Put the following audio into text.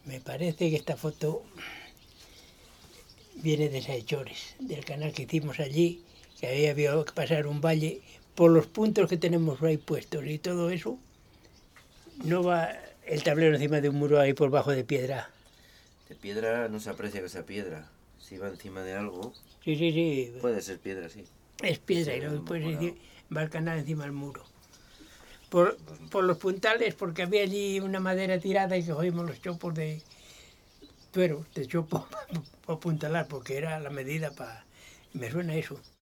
Me parece que esta foto viene de Saechores, del canal que hicimos allí, que había que pasar un valle. Por los puntos que tenemos ahí puestos y todo eso, no va el tablero encima de un muro ahí por bajo de piedra. De piedra no se aprecia que sea piedra. Si va encima de algo, Sí, sí, sí. puede ser piedra, sí. Es piedra Sí, y luego después morado. va el canal encima del muro. Por los puntales, porque había allí una madera tirada y que cogimos los chopos de tuero, de chopo, para apuntalar, porque era la medida para... Me suena eso.